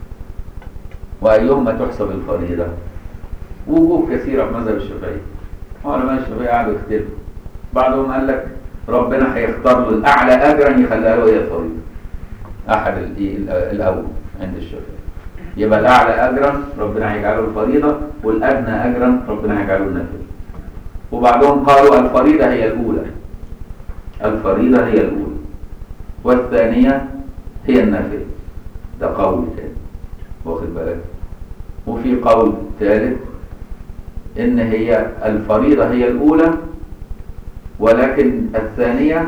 وأيهما تحسب الفريضة؟ وجوه كثيرة في مذهب الشافعي. علماء الشافعي قعدوا يختلفوا. بعضهم قال لك ربنا هيختار له الأعلى أجرا يخليها له هي الفريضة. أحد الأول عند الشافعي. يبقى الأعلى أجرا ربنا هيجعله الفريضة، والأدنى أجرا ربنا هيجعله النافلة. وبعضهم قالوا الفريضة هي الأولى، الفريضة هي الأولى والثانية هي النافلة. ده قول ثاني، واخد بالك؟ وفي قول ثالث إن هي الفريضة هي الأولى ولكن الثانية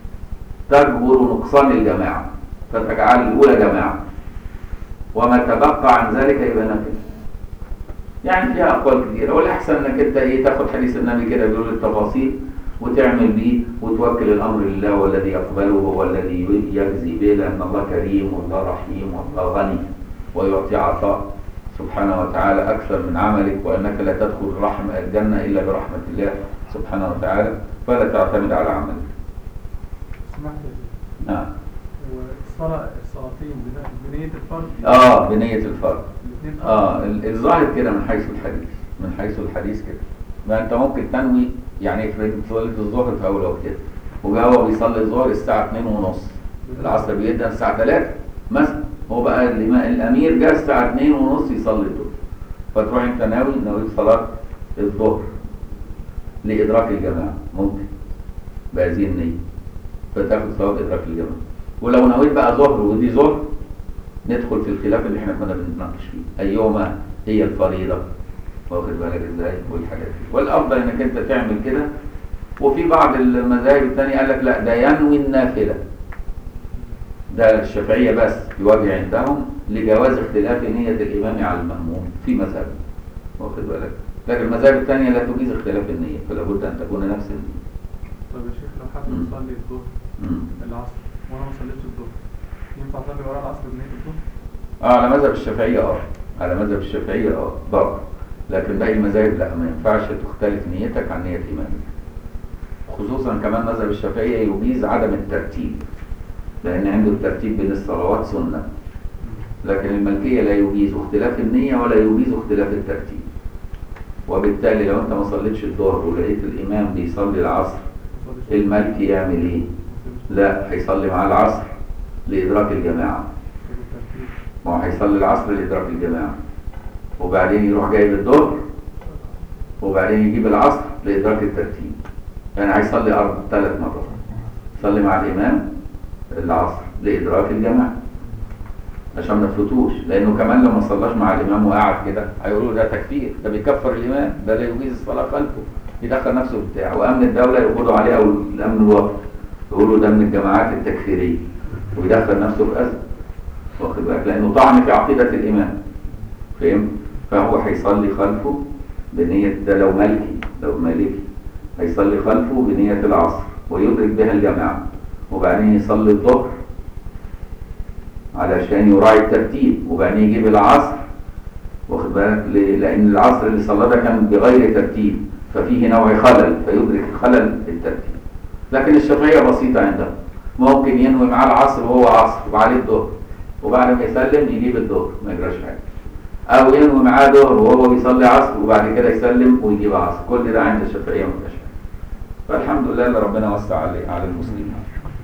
تجبر نقصان الجماعة فتجعل الأولى جماعة، وما تبقى عن ذلك يبقى نافلة. يعني فيها أقوال كثيرة، والأحسن إنك أنت إيه تاخد حديث النبي كده بيقول التفاصيل وتعمل بيه وتوكل الأمر لله، والذي يقبله هو الذي يجزي به، لأن الله كريم والله رحيم والله غني ويعطي عطاء سبحانه وتعالى أكثر من عملك، وأنك لا تدخل رحمة الجنة إلا برحمة الله سبحانه وتعالى، فلا تعتمد على عملك. سمحت لي نعم. والصلاة الصلاتين بنية الفرض؟ آه بنية الفرض. آه الظاهر كده من حيث الحديث، من حيث الحديث كده. ما أنت ممكن تنوي يعني افرض صليت الظهر في أول وقتها وجا هو بيصلي الظهر الساعة اتنين ونص، العصر بيبدأ الساعة تلاتة مثلا، هو بقى الأمير جاء الساعة اتنين ونص يصلي الظهر، فتروح أنت ناوي ناوي صلاة الظهر لإدراك الجماعة، ممكن بهذه النية فتاخد ثواب إدراك الجماعة. ولو نويت بقى ظهر ودي ظهر ندخل في الخلاف اللي احنا كنا بنتناقش فيه، أيهما هي الفريضة، واخد بالك ازاي والحاجات دي. والأفضل انك انت تعمل كده وفي بعض المذاهب الثانية قال لك لا ده ينوي النافلة، ده الشافعية بس يواجه عندهم لجواز اختلاف نية الإمام على المأموم في مذهب، واخد بالك؟ لكن المذاهب الثانية لا تجيز اختلاف النية، فلا بد أن تكون نفس النية. طب يا شيخ لو حد مم. بيصلي الظهر مم. العصر وانا ما صليتش الظهر، ينفع اصلي ورا العصر بنية الظهر؟ اه على مذهب الشافعية اه على مذهب الشافعية اه برضه، لكن باقي المذاهب لا، ما ينفعش تختلف نيتك عن نية إمامك. خصوصا كمان مذهب الشافعية يجيز عدم الترتيب، لأن عنده الترتيب بين الصلوات سنة، لكن المالكية لا يجيز اختلاف النية ولا يجيز اختلاف الترتيب. وبالتالي لو انت ما صليتش الظهر ولقيت الإمام بيصلي العصر، المالكي يعمل ايه؟ لا، هيصلي مع العصر لإدراك الجماعة. ما هو هيصلي العصر لإدراك الجماعة، وبعدين يروح جايب الظهر، وبعدين يجيب العصر لإدراك الترتيب. يعني هيصلي أربع ثلاث مرات، يصلي مع الإمام العصر لإدراك الجماعة عشان ما نفوتوش، لأنه كمان لو ما صلاش مع الإمام وقعد كده هيقولوا ده تكفير، ده بيكفر الإمام، ده لا يجيز الصلاة خلفه، يدخل نفسه بتاعه، وأمن الدولة يقبضوا عليه أو الأمن الوطني يقولوا ده من الجماعات التكفيرية ويدخل نفسه في أزمة، واخد بالك؟ لأنه طعن في عقيدة الإمام، فهمت؟ فهو هيصلي خلفه بنية، ده لو مالكي لو مالكي هيصلي خلفه بنية العصر ويدرك بها الجماعة، وبعدين يصلي الظهر علشان يراعي الترتيب، وبعدين يجيب العصر، واخد بالك؟ لأن العصر اللي صلى ده كان بغير ترتيب، ففيه نوع خلل فيدرك خلل الترتيب. لكن الشافعية بسيطة عندهم، ممكن ينوي معاه العصر وهو عصر وعليه الظهر، وبعد ما يسلم يجيب الظهر ما يجراش حاجة، أو ينوي معاه ظهر وهو بيصلي عصر وبعد كده يسلم ويجيب عصر، كل ده عند الشافعية ما فيهاش حاجة. فالحمد لله اللي ربنا وسع عليه على المسلمين.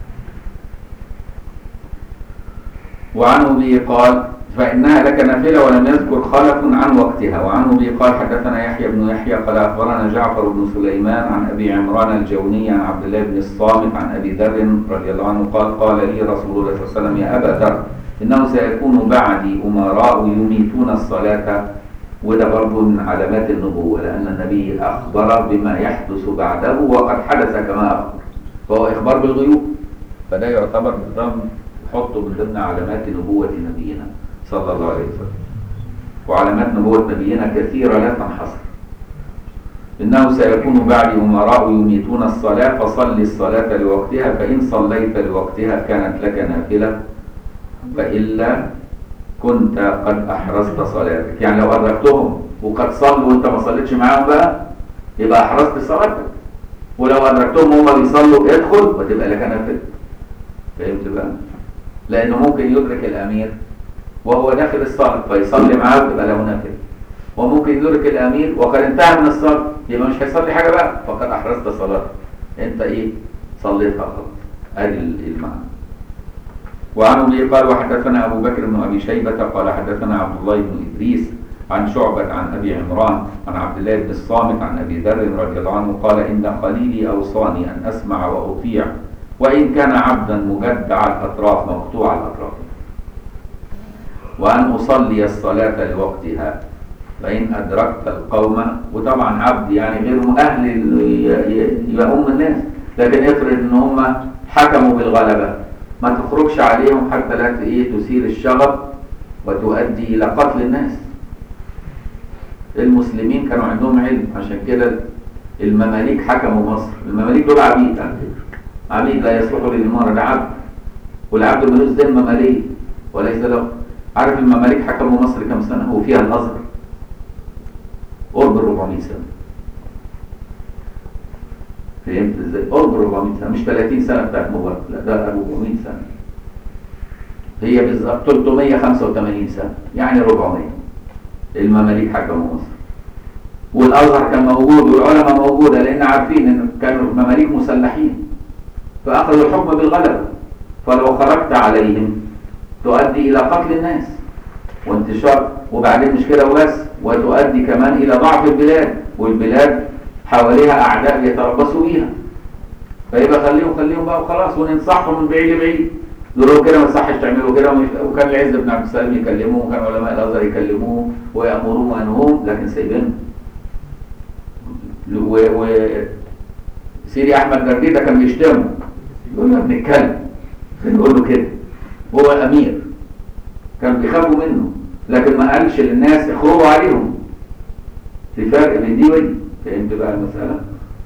وعنه به قال فإنها لك نافلة ولم يذكر خلف عن وقتها. وعنه به قال حدثنا يحيى بن يحيى قال أخبرنا جعفر بن سليمان عن أبي عمران الجوني عن عبد الله بن الصامت عن أبي ذر رضي الله عنه قال قال لي رسول الله صلى الله عليه وسلم يا أبا ذر إنه سيكون بعدي أمراء يميتون الصلاة. وده برضه من علامات النبوة، لأن النبي أخبر بما يحدث بعده وقد حدث كما أخبر، فهو إخبار بالغيوب، فده يعتبر نظام حطه من ضمن علامات نبوة نبينا صلى الله عليه وسلم. وعلامات نبوة نبينا كثيرة لا تنحصر. إنه سيكون بعدي أمراء يميتون الصلاة فصل الصلاة لوقتها، فإن صليت لوقتها كانت لك نافلة، فإلا كنت قد أحرزت صلاتك. يعني لو أدركتهم وقد صلوا وأنت ما صليتش معاهم بقى يبقى أحرزت صلاتك، ولو أدركتهم وهم بيصلوا ادخل وتبقى لك نافلة. فهمت بقى؟ لأنه ممكن يدرك الأمير وهو داخل الصلاة فيصلي معاه وتبقى له نافلة، وممكن يدرك الأمير وقد انتهى من الصلاة يبقى مش هيصلي حاجة بقى، فقد أحرزت صلاتك، أنت إيه؟ صليتها خلاص. أدي المعنى. وعن أبي قال وحدثنا أبو بكر بن أبي شيبة قال حدثنا عبد الله بن إدريس عن شعبة عن أبي عمران عن عبد الله بن الصامت عن أبي ذر رضي الله عنه قال إن خليلي أوصاني أن أسمع وأطيع وإن كان عبدا مجدع الأطراف مقطوع الأطراف، وأن أصلي الصلاة لوقتها فإن أدركت القوم. وطبعا عبد يعني غير مؤهل يؤم الناس، لكن افرض إن هم حكموا بالغلبة ما تخرجش عليهم حتى لا ايه تثير الشغب وتؤدي إلى قتل الناس. المسلمين كانوا عندهم علم، عشان كده المماليك حكموا مصر. المماليك دول عبيد عبيد لا يصلحوا للإمارة، ده عبد، والعبد ملوش ذمة مالية وليس له. عارف المماليك حكموا مصر كم سنة وفيها الأزهر؟ قرب أربعمائة سنة. فهمت ازاي؟ قرب أربعمائة سنة، مش ثلاثين سنة بتاعت مبارك، لا ده أربعمائة سنة. هي بالظبط ثلاثمائة وخمسة وثمانين سنة، يعني أربعمائة. المماليك حكموا مصر، والأزهر كان موجود والعلماء موجودة، لأن عارفين إن كانوا المماليك مسلحين فأخذوا الحكم بالغلبة، فلو خرجت عليهم تؤدي إلى قتل الناس وانتشار، وبعدين مش كده وبس، وتؤدي كمان إلى ضعف البلاد، والبلاد حواليها أعداء يتربصوا بيها، فيبقى خليهم خليهم بقى وخلاص، وننصحهم من بعيد لبعيد. دول كده ما يصحش تعملوا كده. وكان العز بن عبد السلام يكلموه، وكان علماء الازهر يكلموه ويامروه وينهوهم، لكن سايبينهم. سيدي احمد جردي ده كان بيشتمه، يقول له ابن الكلب، يقول له كده، هو امير كان بيخافوا منه، لكن ما قالش للناس اخرجوا عليهم. في فرق بين دي ودي. فهمت بقى المساله؟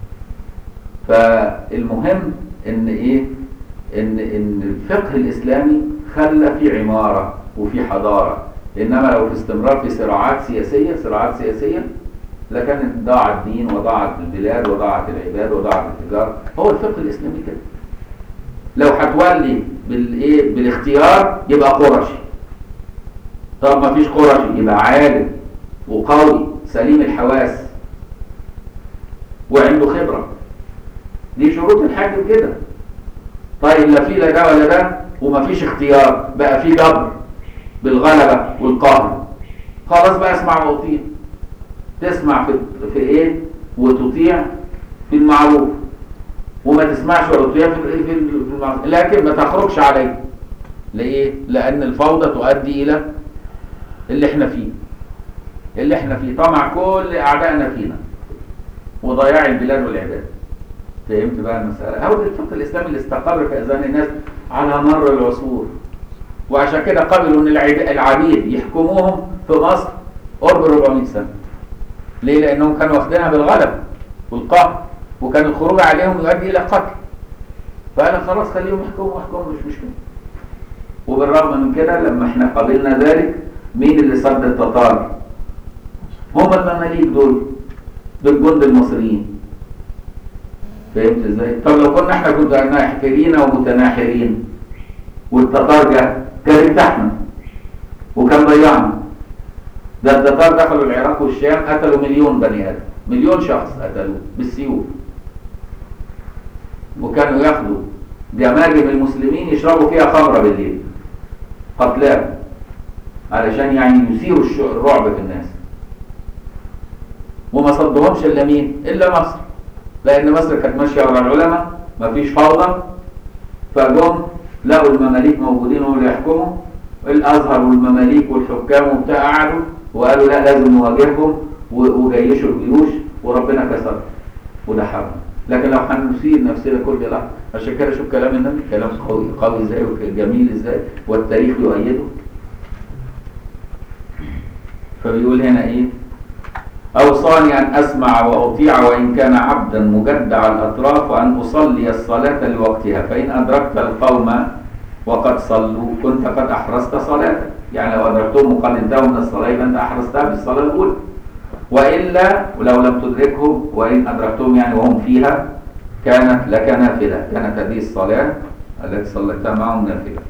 فالمهم ان ايه، ان ان الفقه الاسلامي خلى في عماره وفي حضاره، انما لو في استمرار في صراعات سياسيه صراعات سياسيه لكان ضاع الدين وضاعت البلاد وضاعت العباد وضاعت التجاره. هو الفقه الاسلامي كده. لو هتولي بالايه بالاختيار يبقى قرشي. طب ما فيش قرشي يبقى عالم وقوي سليم الحواس وعنده خبره. دي شروط الحاكم كده. طيب لا في لا ده ولا ده وما فيش اختيار، بقى في جبر بالغلبه والقهر، خلاص بقى اسمع واطيع. تسمع في في ايه وتطيع في المعروف، وما تسمعش ولا تطيع في في المعروف، لكن ما تخرجش عليه. ليه؟ لان الفوضى تؤدي الى اللي احنا فيه اللي احنا فيه طمع كل اعدائنا فينا وضياع البلاد والعباد. فهمت بقى المساله؟ هو الفقه الاسلامي اللي استقر في اذهان الناس على مر العصور، وعشان كده قبلوا ان العبيد يحكموهم في مصر قرب أربعمائة سنه. ليه؟ لانهم كانوا واخدينها بالغلب والقهر، وكان الخروج عليهم يؤدي الى قتل. فانا خلاص خليهم يحكموا يحكموا مش مشكله. وبالرغم من كده لما احنا قبلنا ذلك، مين اللي صد التتار؟ هم المماليك دول بالجند المصريين. فهمت ازاي؟ طب لو كنا احنا كنا ناحرين ومتناحرين والتتار جه كان ارتحنا وكان ضيعنا. ده التتار دخلوا العراق والشام قتلوا مليون بني ادم، مليون شخص قتلوه بالسيوف، وكانوا ياخدوا جماجم المسلمين يشربوا فيها خمره بالليل قتلاهم، علشان يعني يثيروا الرعب في الناس. وما صدهمش الا مين؟ الا مصر، لان مصر كانت ماشيه ورا العلماء، مفيش فوضى. فجم لقوا المماليك موجودين هم اللي يحكموا، الازهر والمماليك والحكام وبتاع قعدوا وقالوا لا لازم نواجههم، وجيشوا الجيوش وربنا كسر وده حرم. لكن لو هنثير نفسنا كل لحظه، عشان كده شوف كلام النبي كلام قوي قوي ازاي وجميل ازاي، والتاريخ يؤيده. فبيقول هنا ايه؟ أوصاني أن أسمع وأطيع وإن كان عبدا مجدع الأطراف، وأن أصلي الصلاة لوقتها، فإن أدركت القوم وقد صلوا كنت قد أحرزت صلاتك. يعني لو أدركتهم وقد انتهوا من الصلاة يبقى أنت أحرزتها بالصلاة الأولى، وإلا ولو لم تدركهم وإن أدركتهم يعني وهم فيها كانت لك نافلة، كانت هذه الصلاة التي صليتها معهم نافلة.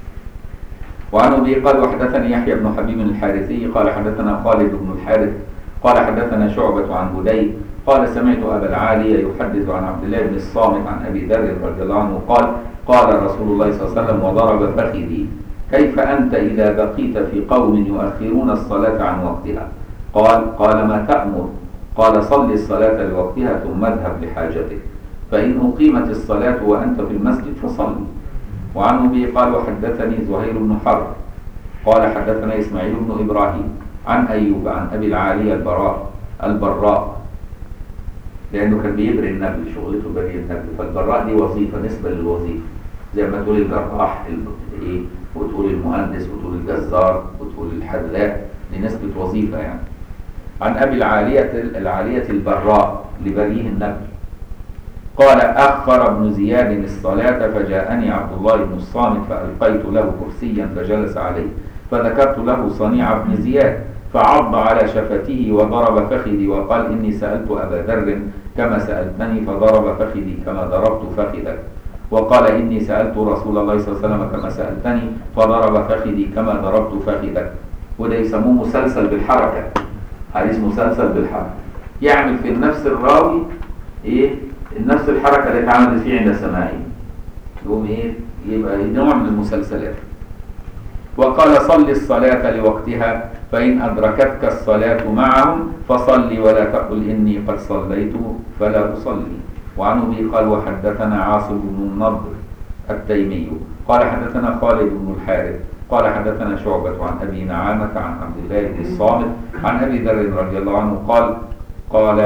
وعن أبي قال وحدثني يحيى بن حبيب الحارثي قال حدثنا خالد بن الحارث قال حدثنا شعبة عن بدي قال سمعت أبا العالية يحدث عن عبد الله بن الصامت عن أبي ذر رضي الله عنه قال قال رسول الله صلى الله عليه وسلم وضرب فخذي كيف أنت إذا بقيت في قوم يؤخرون الصلاة عن وقتها؟ قال قال ما تأمر؟ قال صل الصلاة لوقتها ثم اذهب لحاجتك، فإن أقيمت الصلاة وأنت في المسجد فصل. وعن أبي قال وحدثني زهير بن حرب قال حدثنا إسماعيل بن إبراهيم عن أيوب عن أبي العالية البراء البراء لأنه كان بيبري النبل، شغلته بري النبل، فالبراء دي وظيفة نسبة للوظيفة، زي ما تقول الجراح إيه وتقول المهندس وتقول الجزار وتقول الحلاق، دي نسبة وظيفة يعني. عن أبي العالية العالية البراء لبريه النبل قال أخر ابن زياد الصلاة فجاءني عبد الله بن الصامت فألقيت له كرسيا فجلس عليه، فذكرت له صنيع ابن زياد فعض على شفتيه وضرب فخذي وقال إني سألت أبا ذر كما سألتني فضرب فخذي كما ضربت فخذك، وقال إني سألت رسول الله صلى الله عليه وسلم كما سألتني فضرب فخذي كما ضربت فخذك. وده يسموه مسلسل بالحركة، حديث مسلسل بالحركة، يعمل في النفس الراوي إيه النفس الحركة اللي اتعملت فيه عند سماعه، يقوم إيه يبقى نوع من المسلسلات. وقال صل الصلاة لوقتها فإن أدركتك الصلاة معهم فصلي ولا تقل إني قد صليت فلا أصلي. وعن أبي قال وحدثنا عاصم بن النضر التيمي قال حدثنا خالد بن الحارث قال حدثنا شعبة عن أبي نعامة عن عبد الله بن الصامت عن أبي ذر رضي الله عنه قال قال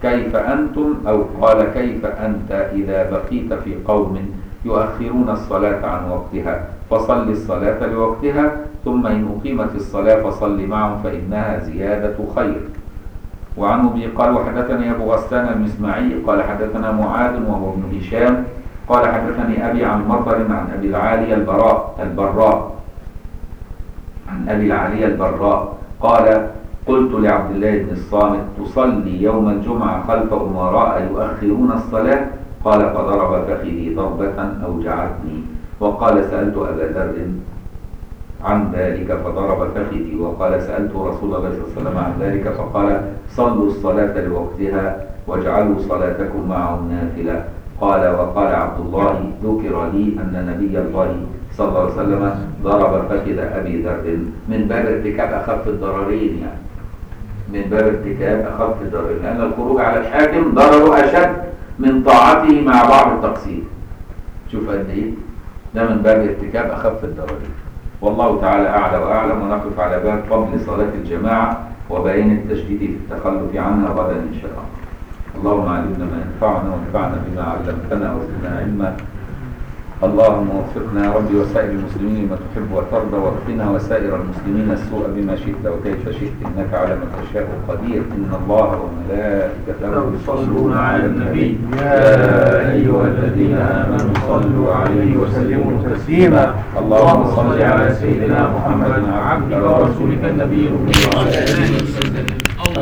كيف أنتم، أو قال كيف أنت إذا بقيت في قوم يؤخرون الصلاة عن وقتها فصل الصلاة لوقتها، ثم إن أقيمت الصلاة فصل معهم فإنها زيادة خير. وعن أبي قال وحدثني أبو غسان المسمعي قال حدثنا معاذ وهو ابن هشام قال حدثني أبي عن مطر عن أبي العالي البراء البراء عن أبي العالي البراء قال قلت لعبد الله بن الصامت تصلي يوم الجمعة خلف أمراء يؤخرون الصلاة؟ قال فضرب فخذي ضربة أوجعتني. وقال سألت أبا ذر عن ذلك فضرب فخذي. وقال سألت رسول الله صلى الله عليه وسلم عن ذلك فقال صلوا الصلاة لوقتها واجعلوا صلاتكم معهم نافلة. قال وقال عبد الله ذكر لي أن نبي الله صلى الله عليه وسلم ضرب فخذ أبي ذر من باب ارتكاب أخف الضررين، يعني من باب ارتكاب أخف الضررين، لأن الخروج على الحاكم ضرره أشد من طاعته مع بعض التقصير. شوف قد إيه ده من باب ارتكاب أخف الضررين. والله تعالى أعلى وأعلم. ونقف على باب فضل صلاة الجماعة وبيان التشديد في التخلف عنها غدا إن شاء الله. اللهم علمنا ما ينفعنا وانفعنا بما علمتنا وزدنا علما. اللهم وفقنا يا ربي وسائر المسلمين لما تحب وترضى، واقنا وسائر المسلمين السوء بما شئت وكيف شئت انك على ما تشاء قدير. ان الله وملائكته يصلون على النبي يا ايها الذين امنوا صلوا عليه وسلموا تسليما. اللهم صل على سيدنا محمد عبدك ورسولك النبي وعلى اله وصحبه